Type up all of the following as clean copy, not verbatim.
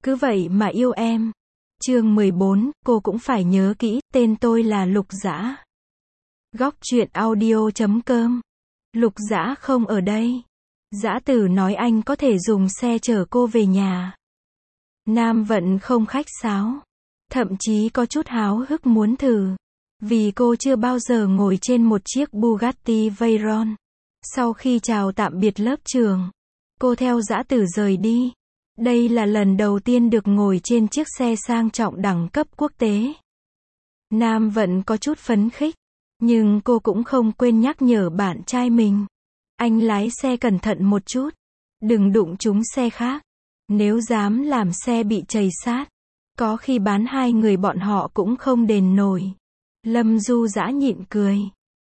cứ vậy mà yêu em. Chương 14, cô cũng phải nhớ kỹ, tên tôi là Lục Dã. Góc truyện audio.com. Lục Dã không ở đây. Dã Tử nói anh có thể dùng xe chở cô về nhà. Nam Vận không khách sáo, thậm chí có chút háo hức muốn thử. Vì cô chưa bao giờ ngồi trên một chiếc Bugatti Veyron. Sau khi chào tạm biệt lớp trường, cô theo Dã Tử rời đi. Đây là lần đầu tiên được ngồi trên chiếc xe sang trọng đẳng cấp quốc tế. Nam Vận có chút phấn khích, nhưng cô cũng không quên nhắc nhở bạn trai mình. Anh lái xe cẩn thận một chút, đừng đụng trúng xe khác. Nếu dám làm xe bị trầy sát, có khi bán hai người bọn họ cũng không đền nổi. Lâm Du Dã nhịn cười.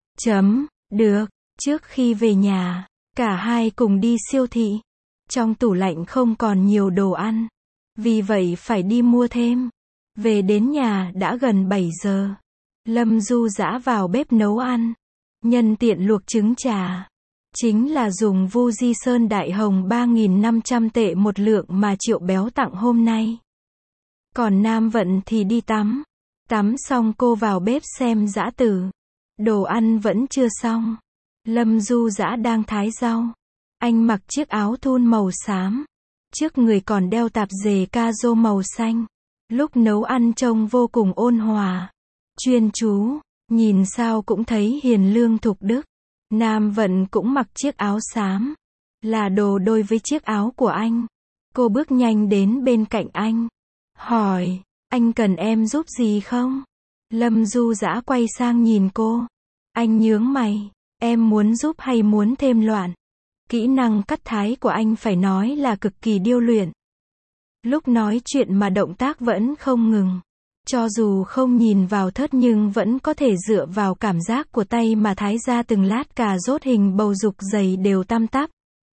Được, trước khi về nhà, cả hai cùng đi siêu thị. Trong tủ lạnh không còn nhiều đồ ăn, vì vậy phải đi mua thêm. Về đến nhà đã gần 7 giờ. Lâm Du Dã vào bếp nấu ăn, nhân tiện luộc trứng trà. Chính là dùng Fuji Sơn Đại Hồng 3.500 tệ một lượng mà Triệu Béo tặng hôm nay. Còn Nam Vận thì đi tắm. Tắm xong cô vào bếp xem Dã Tử. Đồ ăn vẫn chưa xong. Lâm Du Dã đang thái rau. Anh mặc chiếc áo thun màu xám. Trước người còn đeo tạp dề ca-rô màu xanh. Lúc nấu ăn trông vô cùng ôn hòa, chuyên chú, nhìn sao cũng thấy hiền lương thục đức. Nam Vận cũng mặc chiếc áo xám, là đồ đôi với chiếc áo của anh. Cô bước nhanh đến bên cạnh anh, hỏi, anh cần em giúp gì không? Lâm Du Dã quay sang nhìn cô. Anh nhướng mày, em muốn giúp hay muốn thêm loạn? Kỹ năng cắt thái của anh phải nói là cực kỳ điêu luyện. Lúc nói chuyện mà động tác vẫn không ngừng. Cho dù không nhìn vào thớt nhưng vẫn có thể dựa vào cảm giác của tay mà thái ra từng lát cà rốt hình bầu dục dày đều tăm tắp.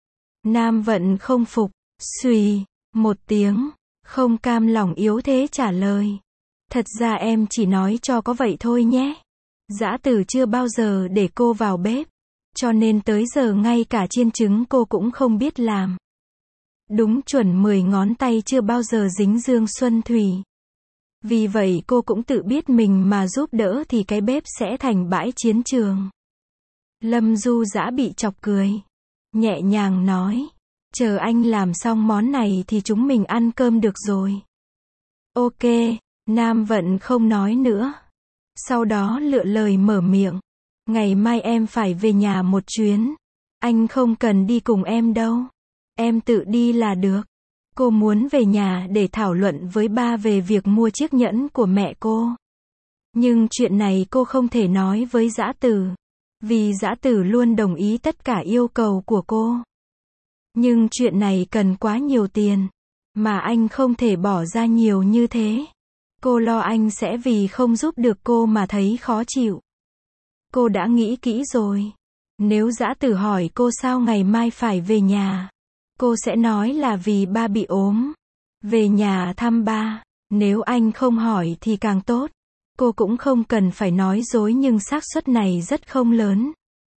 Nam Vận không phục, xùy, một tiếng, không cam lòng yếu thế trả lời. Thật ra em chỉ nói cho có vậy thôi nhé. Dã Tử chưa bao giờ để cô vào bếp, cho nên tới giờ ngay cả chiên trứng cô cũng không biết làm. Đúng chuẩn 10 ngón tay chưa bao giờ dính dương xuân thủy. Vì vậy cô cũng tự biết mình mà giúp đỡ thì cái bếp sẽ thành bãi chiến trường. Lâm Du Dã bị chọc cười, nhẹ nhàng nói, chờ anh làm xong món này thì chúng mình ăn cơm được rồi. Ok, Nam Vận không nói nữa. Sau đó lựa lời mở miệng, ngày mai em phải về nhà một chuyến. Anh không cần đi cùng em đâu. Em tự đi là được. Cô muốn về nhà để thảo luận với ba về việc mua chiếc nhẫn của mẹ cô. Nhưng chuyện này cô không thể nói với Dã Tử, vì Dã Tử luôn đồng ý tất cả yêu cầu của cô. Nhưng chuyện này cần quá nhiều tiền, mà anh không thể bỏ ra nhiều như thế. Cô lo anh sẽ vì không giúp được cô mà thấy khó chịu. Cô đã nghĩ kỹ rồi. Nếu Dã Tử hỏi cô sao ngày mai phải về nhà, cô sẽ nói là vì ba bị ốm. Về nhà thăm ba. Nếu anh không hỏi thì càng tốt. Cô cũng không cần phải nói dối nhưng xác suất này rất không lớn.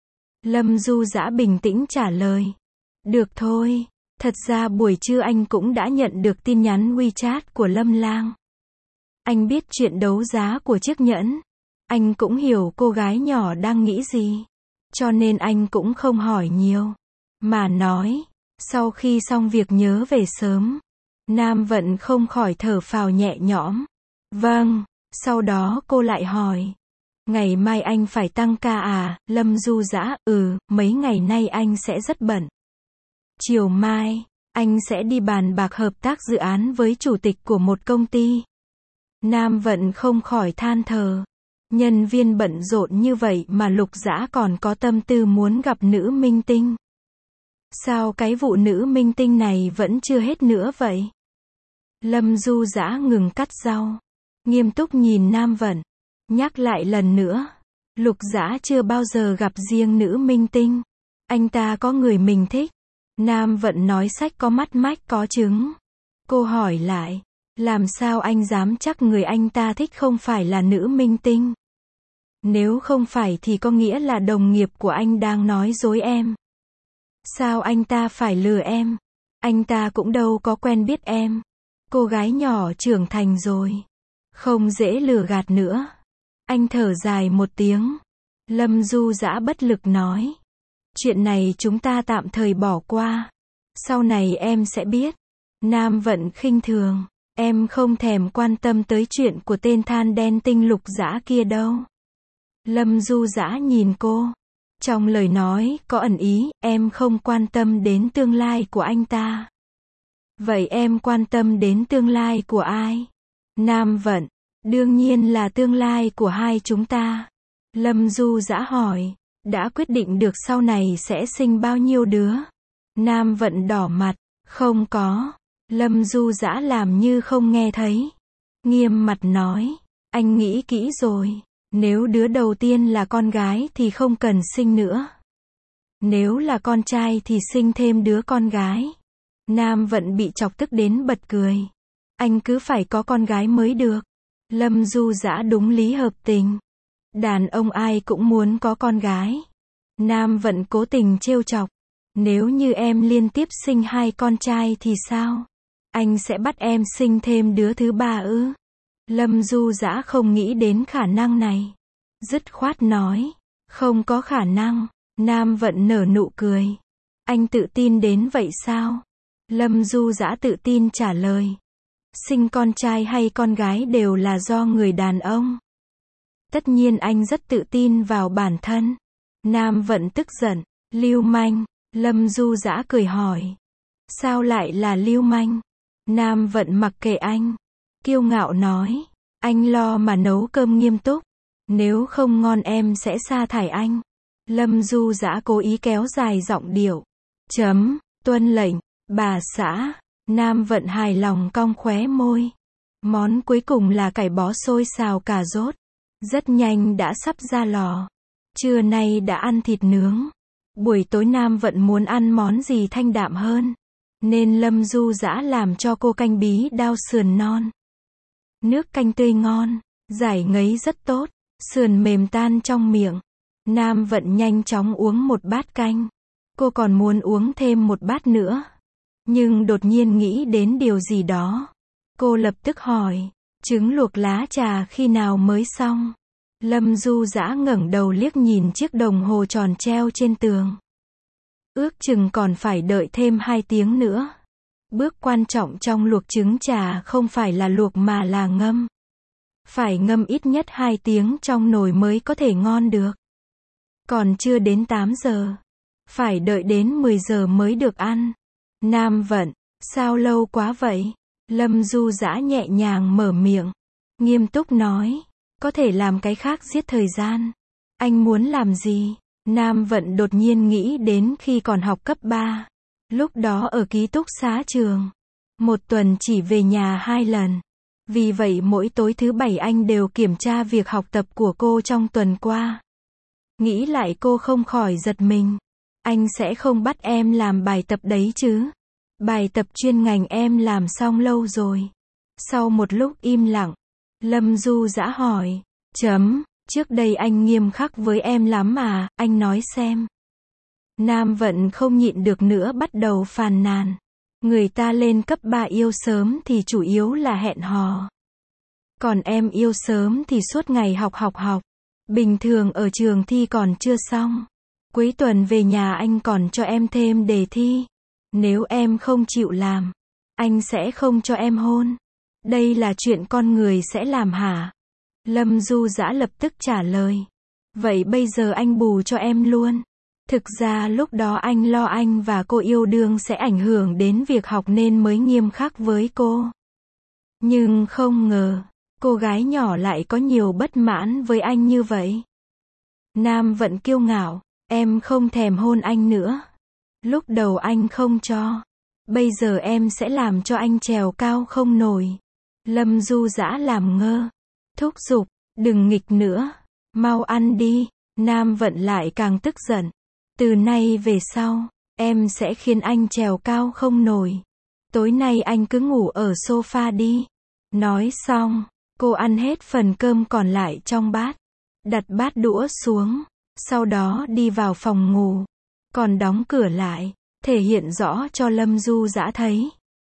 Lâm Du Dã bình tĩnh trả lời. Được thôi. Thật ra buổi trưa anh cũng đã nhận được tin nhắn WeChat của Lâm Lang. Anh biết chuyện đấu giá của chiếc nhẫn. Anh cũng hiểu cô gái nhỏ đang nghĩ gì. Cho nên anh cũng không hỏi nhiều. Mà nói, sau khi xong việc nhớ về sớm. Nam Vận không khỏi thở phào nhẹ nhõm. Vâng, sau đó cô lại hỏi. Ngày mai anh phải tăng ca à? Lâm Du Dã, mấy ngày nay anh sẽ rất bận. Chiều mai, anh sẽ đi bàn bạc hợp tác dự án với chủ tịch của một công ty. Nam Vận không khỏi than thở. Nhân viên bận rộn như vậy mà Lục Dã còn có tâm tư muốn gặp nữ minh tinh. Sao cái vụ nữ minh tinh này vẫn chưa hết nữa vậy? Lâm Du Dã ngừng cắt rau, nghiêm túc nhìn Nam Vận, nhắc lại lần nữa. Lục Dã chưa bao giờ gặp riêng nữ minh tinh. Anh ta có người mình thích. Nam Vận nói sách có mắt mách có chứng. Cô hỏi lại, làm sao anh dám chắc người anh ta thích không phải là nữ minh tinh? Nếu không phải thì có nghĩa là đồng nghiệp của anh đang nói dối em. Sao anh ta phải lừa em? Anh ta cũng đâu có quen biết em. Cô gái nhỏ trưởng thành rồi. Không dễ lừa gạt nữa. Anh thở dài một tiếng. Lâm Du Dã bất lực nói. Chuyện này chúng ta tạm thời bỏ qua. Sau này em sẽ biết. Nam Vận khinh thường. Em không thèm quan tâm tới chuyện của tên than đen Tinh Lục Dã kia đâu. Lâm Du Dã nhìn cô. Trong lời nói có ẩn ý, em không quan tâm đến tương lai của anh ta. Vậy em quan tâm đến tương lai của ai? Nam Vận. Đương nhiên là tương lai của hai chúng ta. Lâm Du Dã hỏi. Đã quyết định được sau này sẽ sinh bao nhiêu đứa? Nam Vận đỏ mặt. Không có. Lâm Du Dã làm như không nghe thấy. Nghiêm mặt nói. Anh nghĩ kỹ rồi. Nếu đứa đầu tiên là con gái thì không cần sinh nữa. Nếu là con trai thì sinh thêm đứa con gái. Nam Vận bị chọc tức đến bật cười. Anh cứ phải có con gái mới được. Lâm Du Dã đúng lý hợp tình. Đàn ông ai cũng muốn có con gái. Nam Vận cố tình trêu chọc. Nếu như em liên tiếp sinh 2 con trai thì sao? Anh sẽ bắt em sinh thêm đứa thứ 3 ư? Lâm Du Dã không nghĩ đến khả năng này. Dứt khoát nói. Không có khả năng. Nam Vận nở nụ cười. Anh tự tin đến vậy sao? Lâm Du Dã tự tin trả lời. Sinh con trai hay con gái đều là do người đàn ông. Tất nhiên anh rất tự tin vào bản thân. Nam Vận tức giận. Lưu manh. Lâm Du Dã cười hỏi. Sao lại là lưu manh? Nam Vận mặc kệ anh. Kiêu ngạo nói. Anh lo mà nấu cơm nghiêm túc. Nếu không ngon em sẽ sa thải anh. Lâm Du Dã cố ý kéo dài giọng điệu. Tuân lệnh, bà xã. Nam Vận hài lòng cong khóe môi. Món cuối cùng là cải bó xôi xào cà rốt. Rất nhanh đã sắp ra lò. Trưa nay đã ăn thịt nướng. Buổi tối Nam Vận muốn ăn món gì thanh đạm hơn. Nên Lâm Du Dã làm cho cô canh bí đao sườn non. Nước canh tươi ngon, giải ngấy rất tốt, sườn mềm tan trong miệng. Nam Vận nhanh chóng uống một bát canh. Cô còn muốn uống thêm một bát nữa. Nhưng đột nhiên nghĩ đến điều gì đó. Cô lập tức hỏi, trứng luộc lá trà khi nào mới xong? Lâm Du Dã ngẩng đầu liếc nhìn chiếc đồng hồ tròn treo trên tường. Ước chừng còn phải đợi thêm 2 tiếng nữa. Bước quan trọng trong luộc trứng trà không phải là luộc mà là ngâm. Phải ngâm ít nhất 2 tiếng trong nồi mới có thể ngon được. Còn chưa đến 8 giờ. Phải đợi đến 10 giờ mới được ăn. Nam Vận, sao lâu quá vậy? Lâm Du Dã nhẹ nhàng mở miệng. Nghiêm túc nói. Có thể làm cái khác giết thời gian. Anh muốn làm gì? Nam Vận đột nhiên nghĩ đến khi còn học cấp 3. Lúc đó ở ký túc xá trường. Một tuần chỉ về nhà 2 lần. Vì vậy mỗi tối thứ 7 anh đều kiểm tra việc học tập của cô trong tuần qua. Nghĩ lại cô không khỏi giật mình. Anh sẽ không bắt em làm bài tập đấy chứ? Bài tập chuyên ngành em làm xong lâu rồi. Sau một lúc im lặng, Lâm Du Dã hỏi. Trước đây anh nghiêm khắc với em lắm mà, anh nói xem. Nam Vận không nhịn được nữa bắt đầu phàn nàn. Người ta lên cấp 3 yêu sớm thì chủ yếu là hẹn hò. Còn em yêu sớm thì suốt ngày học. Bình thường ở trường thi còn chưa xong. Cuối tuần về nhà anh còn cho em thêm đề thi. Nếu em không chịu làm, anh sẽ không cho em hôn. Đây là chuyện con người sẽ làm hả? Lâm Du Dã lập tức trả lời. Vậy bây giờ anh bù cho em luôn. Thực ra lúc đó anh lo anh và cô yêu đương sẽ ảnh hưởng đến việc học nên mới nghiêm khắc với cô. Nhưng không ngờ, cô gái nhỏ lại có nhiều bất mãn với anh như vậy. Nam Vận kiêu ngạo. Em không thèm hôn anh nữa. Lúc đầu anh không cho. Bây giờ em sẽ làm cho anh trèo cao không nổi. Lâm Du Dã làm ngơ. Thúc giục, đừng nghịch nữa. Mau ăn đi. Nam Vận lại càng tức giận. Từ nay về sau, em sẽ khiến anh trèo cao không nổi. Tối nay anh cứ ngủ ở sofa đi. Nói xong, cô ăn hết phần cơm còn lại trong bát. Đặt bát đũa xuống. Sau đó đi vào phòng ngủ. Còn đóng cửa lại. Thể hiện rõ cho Lâm Du Dã thấy.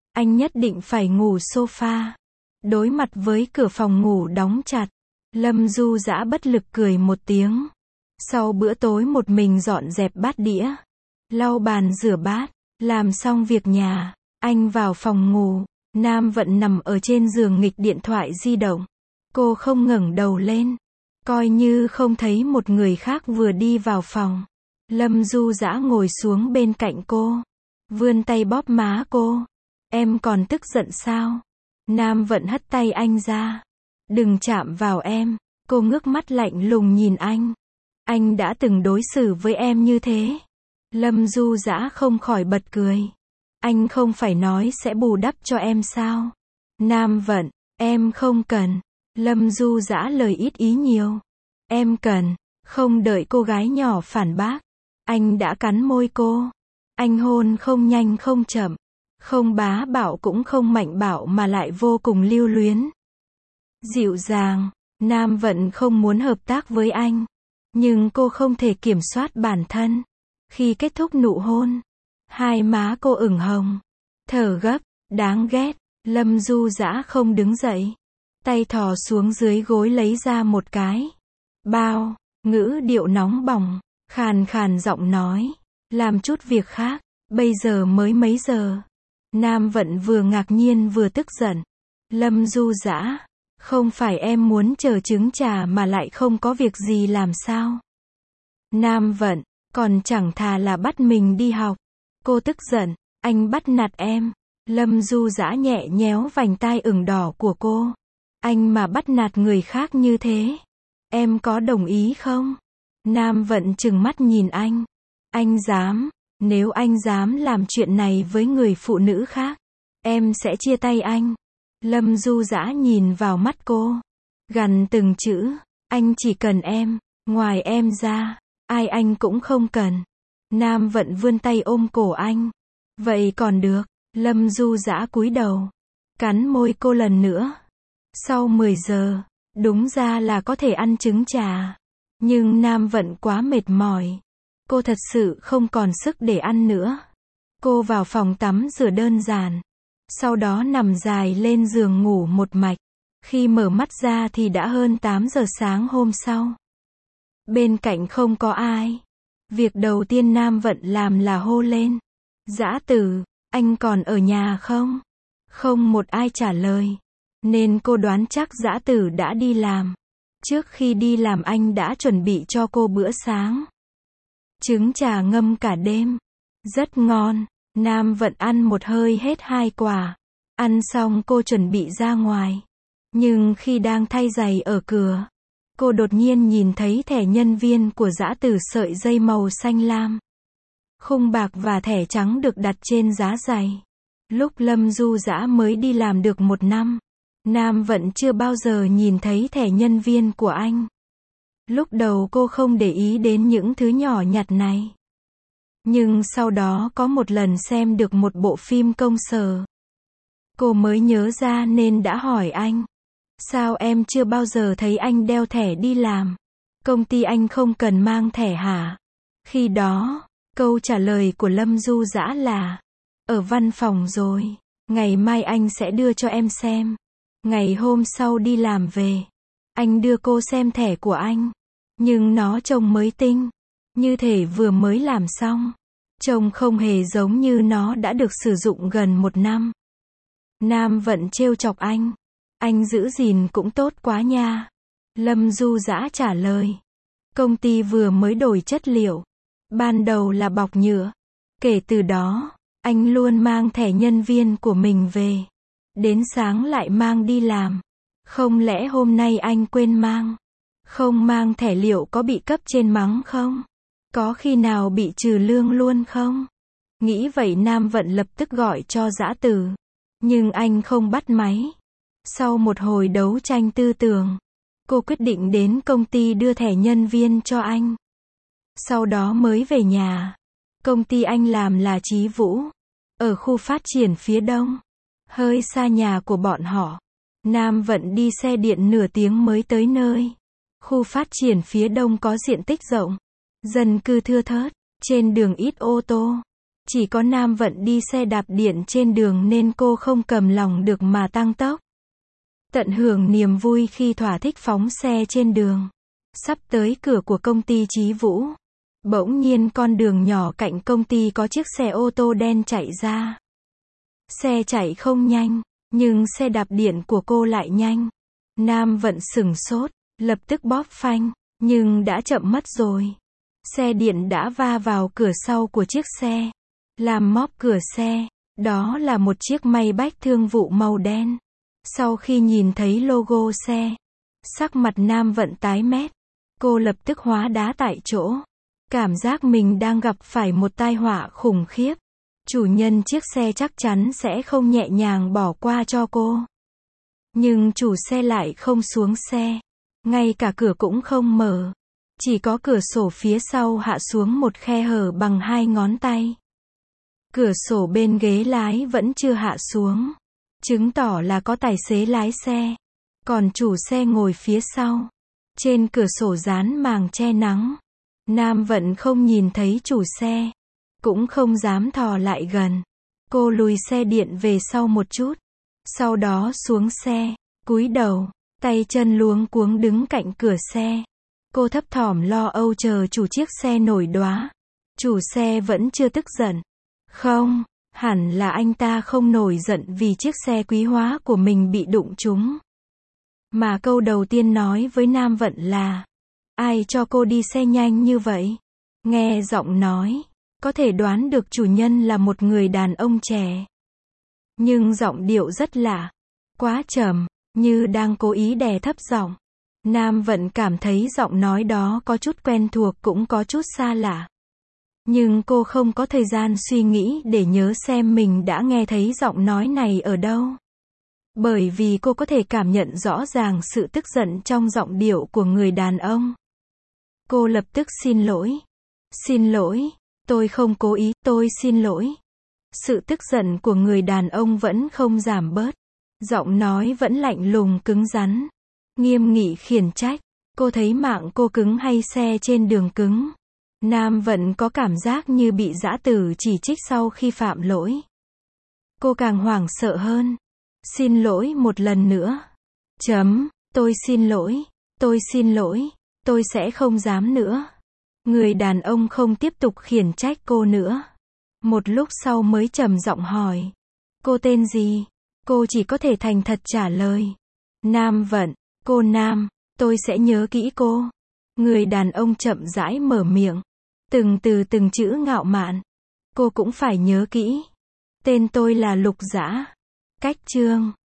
Anh nhất định phải ngủ sofa. Đối mặt với cửa phòng ngủ đóng chặt, Lâm Du Dã bất lực cười một tiếng. Sau bữa tối một mình dọn dẹp bát đĩa, lau bàn rửa bát, làm xong việc nhà, anh vào phòng ngủ. Nam Vận nằm ở trên giường nghịch điện thoại di động. Cô không ngẩng đầu lên, coi như không thấy một người khác vừa đi vào phòng. Lâm Du Dã ngồi xuống bên cạnh cô, vươn tay bóp má cô. Em còn tức giận sao? Nam Vận hất tay anh ra. Đừng chạm vào em. Cô ngước mắt lạnh lùng nhìn anh. Anh đã từng đối xử với em như thế. Lâm Du Dã không khỏi bật cười. Anh không phải nói sẽ bù đắp cho em sao? Nam Vận, em không cần. Lâm Du Dã lời ít ý nhiều. Em cần. Không đợi cô gái nhỏ phản bác, anh đã cắn môi cô. Anh hôn không nhanh không chậm, không bá đạo cũng không mạnh bạo mà lại vô cùng lưu luyến. Dịu dàng. Nam Vận không muốn hợp tác với anh, nhưng cô không thể kiểm soát bản thân. Khi kết thúc nụ hôn, hai má cô ửng hồng, thở gấp, đáng ghét. Lâm Du Dã không đứng dậy, tay thò xuống dưới gối lấy ra một cái bao, ngữ điệu nóng bỏng, khàn khàn giọng nói, làm chút việc khác, bây giờ mới mấy giờ. Nam Vận vừa ngạc nhiên vừa tức giận. Lâm Du Dã, không phải em muốn chờ trứng trà mà lại không có việc gì làm sao? Nam Vận, còn chẳng thà là bắt mình đi học. Cô tức giận, anh bắt nạt em. Lâm Du Dã nhẹ nhéo vành tai ửng đỏ của cô. Anh mà bắt nạt người khác như thế, em có đồng ý không? Nam Vận trừng mắt nhìn anh. Anh dám, nếu anh dám làm chuyện này với người phụ nữ khác, em sẽ chia tay anh. Lâm Du Dã nhìn vào mắt cô, gằn từng chữ, anh chỉ cần em, ngoài em ra, ai anh cũng không cần. Nam Vận vươn tay ôm cổ anh. Vậy còn được. Lâm Du Dã cúi đầu, cắn môi cô lần nữa. Sau 10 giờ, đúng ra là có thể ăn trứng trà. Nhưng Nam Vận quá mệt mỏi. Cô thật sự không còn sức để ăn nữa. Cô vào phòng tắm rửa đơn giản. Sau đó nằm dài lên giường ngủ một mạch. Khi mở mắt ra thì đã hơn 8 giờ sáng hôm sau. Bên cạnh không có ai. Việc đầu tiên Nam Vận làm là hô lên. Dã Tử, anh còn ở nhà không? Không một ai trả lời. Nên cô đoán chắc Dã Tử đã đi làm. Trước khi đi làm anh đã chuẩn bị cho cô bữa sáng. Trứng trà ngâm cả đêm. Rất ngon. Nam Vận ăn một hơi hết 2 quả. Ăn xong cô chuẩn bị ra ngoài. Nhưng khi đang thay giày ở cửa, cô đột nhiên nhìn thấy thẻ nhân viên của Dã Tử sợi dây màu xanh lam. Khung bạc và thẻ trắng được đặt trên giá giày. Lúc Lâm Du Dã mới đi làm được 1 năm, Nam Vận chưa bao giờ nhìn thấy thẻ nhân viên của anh. Lúc đầu cô không để ý đến những thứ nhỏ nhặt này. Nhưng sau đó có một lần xem được một bộ phim công sở, cô mới nhớ ra nên đã hỏi anh. Sao em chưa bao giờ thấy anh đeo thẻ đi làm? Công ty anh không cần mang thẻ hả? Khi đó, câu trả lời của Lâm Du Dã là, ở văn phòng rồi, ngày mai anh sẽ đưa cho em xem. Ngày hôm sau đi làm về, anh đưa cô xem thẻ của anh. Nhưng nó trông mới tinh, như thể vừa mới làm xong. Trông không hề giống như nó đã được sử dụng gần 1 năm. Nam Vận trêu chọc anh. Anh giữ gìn cũng tốt quá nha. Lâm Du Dã trả lời. Công ty vừa mới đổi chất liệu. Ban đầu là bọc nhựa. Kể từ đó, anh luôn mang thẻ nhân viên của mình về. Đến sáng lại mang đi làm. Không lẽ hôm nay anh quên mang? Không mang thẻ liệu có bị cấp trên mắng không? Có khi nào bị trừ lương luôn không? Nghĩ vậy Nam Vận lập tức gọi cho Dã Tử. Nhưng anh không bắt máy. Sau một hồi đấu tranh tư tưởng, cô quyết định đến công ty đưa thẻ nhân viên cho anh. Sau đó mới về nhà. Công ty anh làm là Chí Vũ, ở khu phát triển phía đông, hơi xa nhà của bọn họ. Nam Vận đi xe điện nửa tiếng mới tới nơi. Khu phát triển phía đông có diện tích rộng, dân cư thưa thớt, trên đường ít ô tô. Chỉ có Nam Vận đi xe đạp điện trên đường nên cô không cầm lòng được mà tăng tốc. Tận hưởng niềm vui khi thỏa thích phóng xe trên đường. Sắp tới cửa của công ty Chí Vũ. Bỗng nhiên con đường nhỏ cạnh công ty có chiếc xe ô tô đen chạy ra. Xe chạy không nhanh, nhưng xe đạp điện của cô lại nhanh. Nam Vận sửng sốt, lập tức bóp phanh, nhưng đã chậm mất rồi. Xe điện đã va vào cửa sau của chiếc xe, làm móp cửa xe. Đó là một chiếc Maybach thương vụ màu đen. Sau khi nhìn thấy logo xe, sắc mặt Nam Vận tái mét. Cô lập tức hóa đá tại chỗ. Cảm giác mình đang gặp phải một tai họa khủng khiếp. Chủ nhân chiếc xe chắc chắn sẽ không nhẹ nhàng bỏ qua cho cô. Nhưng chủ xe lại không xuống xe. Ngay cả cửa cũng không mở. Chỉ có cửa sổ phía sau hạ xuống một khe hở bằng 2 ngón tay. Cửa sổ bên ghế lái vẫn chưa hạ xuống. Chứng tỏ là có tài xế lái xe. Còn chủ xe ngồi phía sau. Trên cửa sổ dán màng che nắng. Nam Vận không nhìn thấy chủ xe. Cũng không dám thò lại gần. Cô lùi xe điện về sau một chút. Sau đó xuống xe, cúi đầu, tay chân luống cuống đứng cạnh cửa xe. Cô thấp thỏm lo âu chờ chủ chiếc xe nổi đoá. Chủ xe vẫn chưa tức giận. Không, hẳn là anh ta không nổi giận vì chiếc xe quý hóa của mình bị đụng trúng. Mà câu đầu tiên nói với Nam Vận là: ai cho cô đi xe nhanh như vậy? Nghe giọng nói, có thể đoán được chủ nhân là một người đàn ông trẻ. Nhưng giọng điệu rất lạ, quá trầm, như đang cố ý đè thấp giọng. Nam Vận cảm thấy giọng nói đó có chút quen thuộc cũng có chút xa lạ. Nhưng cô không có thời gian suy nghĩ để nhớ xem mình đã nghe thấy giọng nói này ở đâu. Bởi vì cô có thể cảm nhận rõ ràng sự tức giận trong giọng điệu của người đàn ông. Cô lập tức xin lỗi. Xin lỗi, tôi không cố ý, tôi xin lỗi. Sự tức giận của người đàn ông vẫn không giảm bớt. Giọng nói vẫn lạnh lùng cứng rắn. Nghiêm nghị khiển trách. Cô thấy mạng cô cứng hay xe trên đường cứng? Nam Vận có cảm giác như bị dã tử chỉ trích sau khi phạm lỗi. Cô càng hoảng sợ hơn. Xin lỗi một lần nữa. Tôi xin lỗi. Tôi xin lỗi. Tôi sẽ không dám nữa. Người đàn ông không tiếp tục khiển trách cô nữa. Một lúc sau mới trầm giọng hỏi. Cô tên gì? Cô chỉ có thể thành thật trả lời. Nam Vận. Cô Nam. Tôi sẽ nhớ kỹ cô. Người đàn ông chậm rãi mở miệng. Từng từ từng chữ ngạo mạn. Cô cũng phải nhớ kỹ. Tên tôi là Lục Dã. Cách chương